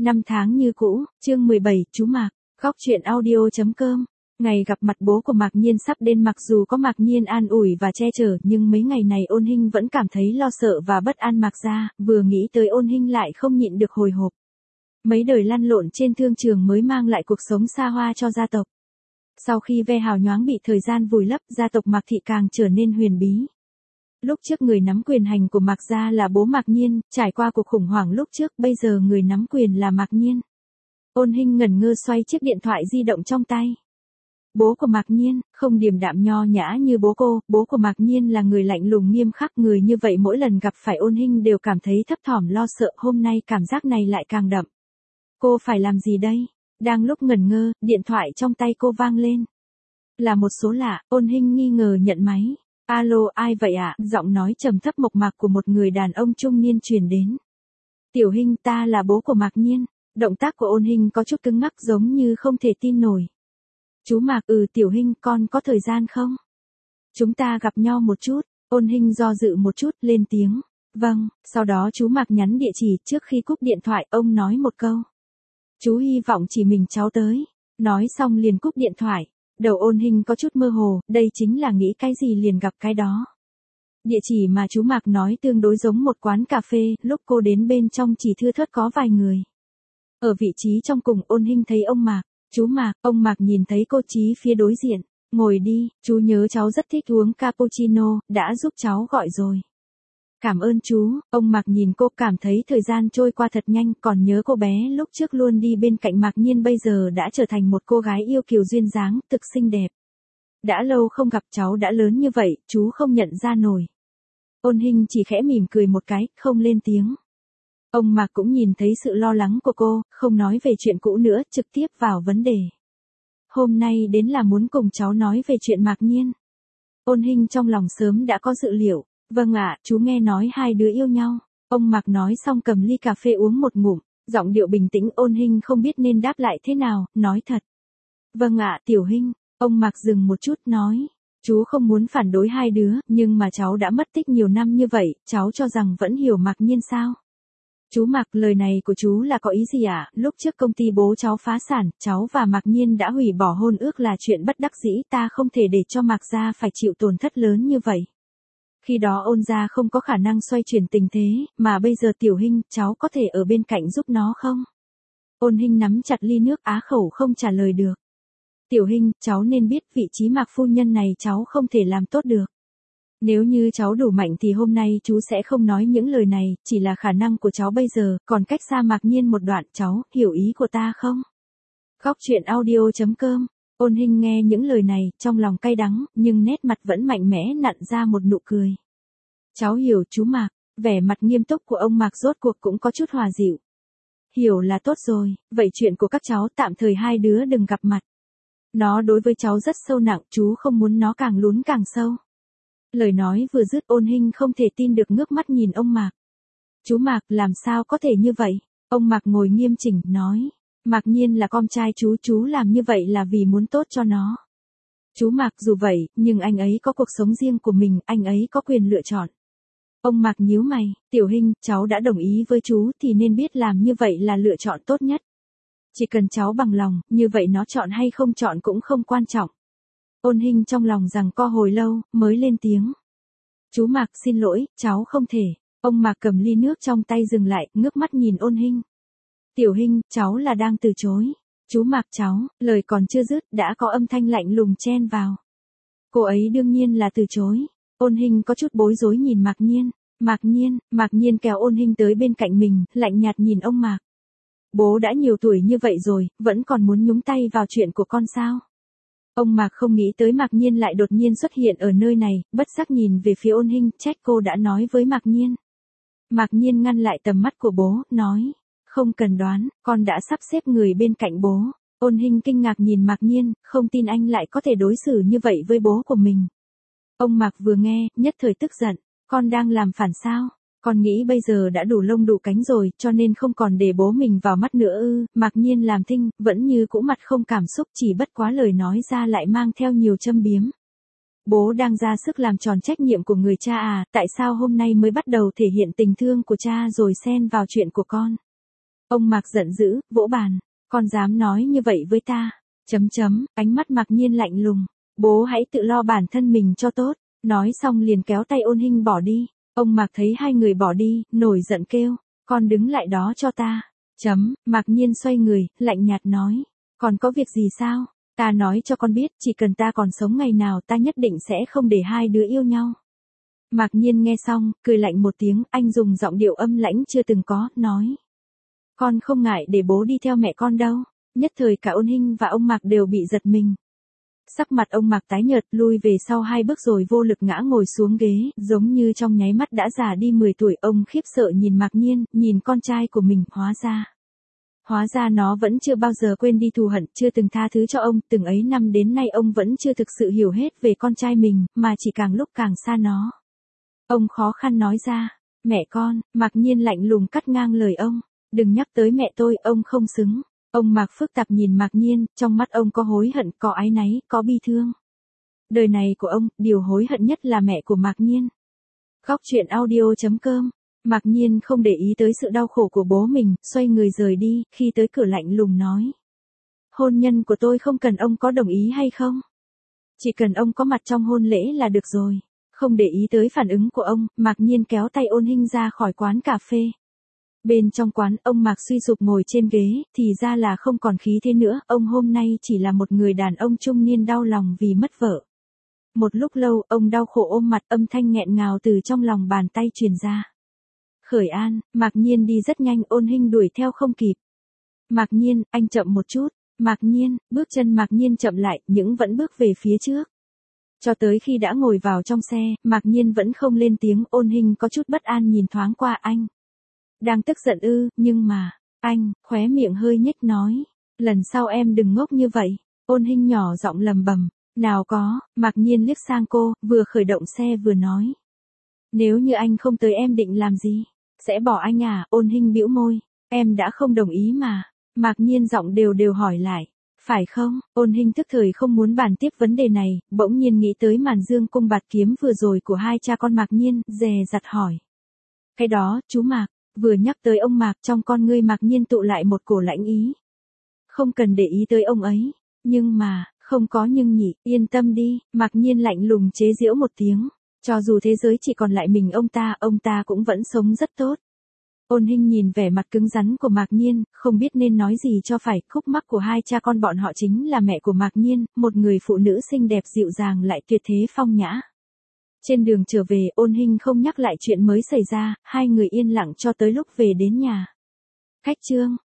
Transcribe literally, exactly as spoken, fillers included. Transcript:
Năm tháng như cũ, chương mười bảy, chú Mạc, khóc chuyện audio.com. Ngày gặp mặt bố của Mạc Nhiên sắp đến, mặc dù có Mạc Nhiên an ủi và che chở nhưng mấy ngày này Ôn Hinh vẫn cảm thấy lo sợ và bất an. Mạc gia, vừa nghĩ tới Ôn Hinh lại không nhịn được hồi hộp. Mấy đời lăn lộn trên thương trường mới mang lại cuộc sống xa hoa cho gia tộc. Sau khi ve hào nhoáng bị thời gian vùi lấp, gia tộc Mạc Thị càng trở nên huyền bí. Lúc trước người nắm quyền hành của Mạc gia là bố Mạc Nhiên, trải qua cuộc khủng hoảng lúc trước, bây giờ người nắm quyền là Mạc Nhiên. Ôn Hinh ngẩn ngơ xoay chiếc điện thoại di động trong tay. Bố của Mạc Nhiên, không điềm đạm nho nhã như bố cô, bố của Mạc Nhiên là người lạnh lùng nghiêm khắc. Người như vậy mỗi lần gặp phải Ôn Hinh đều cảm thấy thấp thỏm lo sợ, hôm nay cảm giác này lại càng đậm. Cô phải làm gì đây? Đang lúc ngẩn ngơ, điện thoại trong tay cô vang lên. Là một số lạ, Ôn Hinh nghi ngờ nhận máy. Alo, ai vậy ạ? À? Giọng nói trầm thấp mộc mạc của một người đàn ông trung niên truyền đến. Tiểu Hinh, ta là bố của Mạc Nhiên. Động tác của Ôn Hinh có chút cứng ngắc giống như không thể tin nổi. Chú Mạc, ừ Tiểu Hinh, con có thời gian không? Chúng ta gặp nhau một chút. Ôn Hinh do dự một chút, lên tiếng. Vâng, sau đó chú Mạc nhắn địa chỉ. Trước khi cúp điện thoại, ông nói một câu. Chú hy vọng chỉ mình cháu tới. Nói xong liền cúp điện thoại. Đầu Ôn Hinh có chút mơ hồ, đây chính là nghĩ cái gì liền gặp cái đó. Địa chỉ mà chú Mạc nói tương đối giống một quán cà phê, lúc cô đến bên trong chỉ thưa thớt có vài người. Ở vị trí trong cùng, Ôn Hinh thấy ông Mạc. Chú Mạc, ông Mạc nhìn thấy cô Chí phía đối diện. Ngồi đi, chú nhớ cháu rất thích uống cappuccino, đã giúp cháu gọi rồi. Cảm ơn chú. Ông Mạc nhìn cô, cảm thấy thời gian trôi qua thật nhanh, còn nhớ cô bé lúc trước luôn đi bên cạnh Mạc Nhiên bây giờ đã trở thành một cô gái yêu kiều duyên dáng, thực xinh đẹp. Đã lâu không gặp, cháu đã lớn như vậy, chú không nhận ra nổi. Ôn Hinh chỉ khẽ mỉm cười một cái, không lên tiếng. Ông Mạc cũng nhìn thấy sự lo lắng của cô, không nói về chuyện cũ nữa, trực tiếp vào vấn đề. Hôm nay đến là muốn cùng cháu nói về chuyện Mạc Nhiên. Ôn Hinh trong lòng sớm đã có dự liệu. Vâng ạ, chú nghe nói hai đứa yêu nhau. Ông Mạc nói xong cầm ly cà phê uống một ngụm, giọng điệu bình tĩnh. Ôn Hinh không biết nên đáp lại thế nào, nói thật. Vâng ạ, Tiểu Hinh. Ông Mạc dừng một chút nói. Chú không muốn phản đối hai đứa, nhưng mà cháu đã mất tích nhiều năm như vậy, cháu cho rằng vẫn hiểu Mạc Nhiên sao? Chú Mạc, lời này của chú là có ý gì ạ? À? Lúc trước công ty bố cháu phá sản, cháu và Mạc Nhiên đã hủy bỏ hôn ước là chuyện bất đắc dĩ, ta không thể để cho Mạc gia phải chịu tổn thất lớn như vậy. Khi đó Ôn gia không có khả năng xoay chuyển tình thế, mà bây giờ Tiểu Hinh, cháu có thể ở bên cạnh giúp nó không? Ôn Hinh nắm chặt ly nước, á khẩu không trả lời được. Tiểu Hinh, cháu nên biết vị trí Mạc phu nhân này cháu không thể làm tốt được. Nếu như cháu đủ mạnh thì hôm nay chú sẽ không nói những lời này, chỉ là khả năng của cháu bây giờ, còn cách xa Mạc Nhiên một đoạn, cháu, hiểu ý của ta không? Khóc chuyện audio.com. Ôn Hinh nghe những lời này, trong lòng cay đắng, nhưng nét mặt vẫn mạnh mẽ nặn ra một nụ cười. Cháu hiểu chú Mạc, vẻ mặt nghiêm túc của ông Mạc rốt cuộc cũng có chút hòa dịu. Hiểu là tốt rồi, vậy chuyện của các cháu tạm thời hai đứa đừng gặp mặt. Nó đối với cháu rất sâu nặng, chú không muốn nó càng lún càng sâu. Lời nói vừa dứt, Ôn Hinh không thể tin được ngước mắt nhìn ông Mạc. Chú Mạc, làm sao có thể như vậy? Ông Mạc ngồi nghiêm chỉnh, nói. Mạc Nhiên là con trai chú, chú làm như vậy là vì muốn tốt cho nó. Chú Mạc, dù vậy, nhưng anh ấy có cuộc sống riêng của mình, anh ấy có quyền lựa chọn. Ông Mạc nhíu mày, Tiểu Hinh, cháu đã đồng ý với chú thì nên biết làm như vậy là lựa chọn tốt nhất. Chỉ cần cháu bằng lòng, như vậy nó chọn hay không chọn cũng không quan trọng. Ôn Hinh trong lòng rằng co hồi lâu, mới lên tiếng. Chú Mạc, xin lỗi, cháu không thể. Ông Mạc cầm ly nước trong tay dừng lại, ngước mắt nhìn Ôn Hinh. Tiểu Hinh, cháu là đang từ chối. Chú Mạc cháu, lời còn chưa dứt, đã có âm thanh lạnh lùng chen vào. Cô ấy đương nhiên là từ chối. Ôn Hinh có chút bối rối nhìn Mạc Nhiên. Mạc Nhiên, Mạc Nhiên kéo Ôn Hinh tới bên cạnh mình, lạnh nhạt nhìn ông Mạc. Bố đã nhiều tuổi như vậy rồi, vẫn còn muốn nhúng tay vào chuyện của con sao? Ông Mạc không nghĩ tới Mạc Nhiên lại đột nhiên xuất hiện ở nơi này, bất giác nhìn về phía Ôn Hinh, trách cô đã nói với Mạc Nhiên. Mạc Nhiên ngăn lại tầm mắt của bố, nói. Không cần đoán, con đã sắp xếp người bên cạnh bố. Ôn Hinh kinh ngạc nhìn Mạc Nhiên, không tin anh lại có thể đối xử như vậy với bố của mình. Ông Mạc vừa nghe, nhất thời tức giận. Con đang làm phản sao? Con nghĩ bây giờ đã đủ lông đủ cánh rồi, cho nên không còn để bố mình vào mắt nữa ư? Mạc Nhiên làm thinh, vẫn như cũ mặt không cảm xúc, chỉ bất quá lời nói ra lại mang theo nhiều châm biếm. Bố đang ra sức làm tròn trách nhiệm của người cha à, tại sao hôm nay mới bắt đầu thể hiện tình thương của cha rồi xen vào chuyện của con? Ông Mạc giận dữ, vỗ bàn, con dám nói như vậy với ta, chấm chấm, ánh mắt Mạc Nhiên lạnh lùng, bố hãy tự lo bản thân mình cho tốt, nói xong liền kéo tay Ôn Hinh bỏ đi, ông Mạc thấy hai người bỏ đi, nổi giận kêu, con đứng lại đó cho ta, chấm, Mạc Nhiên xoay người, lạnh nhạt nói, còn có việc gì sao, ta nói cho con biết, chỉ cần ta còn sống ngày nào ta nhất định sẽ không để hai đứa yêu nhau. Mạc Nhiên nghe xong, cười lạnh một tiếng, anh dùng giọng điệu âm lãnh chưa từng có, nói. Con không ngại để bố đi theo mẹ con đâu. Nhất thời cả Ôn Hinh và ông Mạc đều bị giật mình. Sắc mặt ông Mạc tái nhợt, lui về sau hai bước rồi vô lực ngã ngồi xuống ghế, giống như trong nháy mắt đã già đi mười tuổi. Ông khiếp sợ nhìn Mạc Nhiên, nhìn con trai của mình, hóa ra. Hóa ra nó vẫn chưa bao giờ quên đi thù hận, chưa từng tha thứ cho ông, từng ấy năm đến nay ông vẫn chưa thực sự hiểu hết về con trai mình, mà chỉ càng lúc càng xa nó. Ông khó khăn nói ra, mẹ con, Mạc Nhiên lạnh lùng cắt ngang lời ông, đừng nhắc tới mẹ tôi, ông không xứng. Ông Mạc phức tạp nhìn Mạc Nhiên, trong mắt ông có hối hận, có áy náy, có bi thương. Đời này của ông, điều hối hận nhất là mẹ của Mạc Nhiên. Khóc chuyện audio chấm com. Mạc Nhiên không để ý tới sự đau khổ của bố mình, xoay người rời đi, khi tới cửa lạnh lùng nói. Hôn nhân của tôi không cần ông có đồng ý hay không. Chỉ cần ông có mặt trong hôn lễ là được rồi. Không để ý tới phản ứng của ông, Mạc Nhiên kéo tay Ôn Hinh ra khỏi quán cà phê. Bên trong quán, ông Mạc suy sụp ngồi trên ghế, thì ra là không còn khí thế nữa, ông hôm nay chỉ là một người đàn ông trung niên đau lòng vì mất vợ. Một lúc lâu, ông đau khổ ôm mặt, âm thanh nghẹn ngào từ trong lòng bàn tay truyền ra. Khởi an, Mạc Nhiên đi rất nhanh, Ôn Hinh đuổi theo không kịp. Mạc Nhiên, anh chậm một chút, Mạc Nhiên, bước chân Mạc Nhiên chậm lại, nhưng vẫn bước về phía trước. Cho tới khi đã ngồi vào trong xe, Mạc Nhiên vẫn không lên tiếng, Ôn Hinh có chút bất an nhìn thoáng qua anh. Đang tức giận ư, nhưng mà, anh, khóe miệng hơi nhếch nói, lần sau em đừng ngốc như vậy. Ôn Hinh nhỏ giọng lầm bầm, nào có, Mạc Nhiên liếc sang cô, vừa khởi động xe vừa nói. Nếu như anh không tới em định làm gì? Sẽ bỏ anh à? Ôn Hinh bĩu môi, em đã không đồng ý mà. Mạc Nhiên giọng đều đều hỏi lại, phải không? Ôn Hinh tức thời không muốn bàn tiếp vấn đề này, bỗng nhiên nghĩ tới màn dương cung bạt kiếm vừa rồi của hai cha con Mạc Nhiên, dè dặt hỏi. Cái đó, chú Mạc. Vừa nhắc tới ông Mạc, trong con ngươi Mạc Nhiên tụ lại một cổ lãnh ý. Không cần để ý tới ông ấy, nhưng mà, không có nhưng nhỉ, yên tâm đi, Mạc Nhiên lạnh lùng chế giễu một tiếng, cho dù thế giới chỉ còn lại mình ông ta, ông ta cũng vẫn sống rất tốt. Ôn Hinh nhìn vẻ mặt cứng rắn của Mạc Nhiên, không biết nên nói gì cho phải, khúc mắc của hai cha con bọn họ chính là mẹ của Mạc Nhiên, một người phụ nữ xinh đẹp dịu dàng lại tuyệt thế phong nhã. Trên đường trở về, Ôn Hinh không nhắc lại chuyện mới xảy ra, hai người yên lặng cho tới lúc về đến nhà. Khách trương,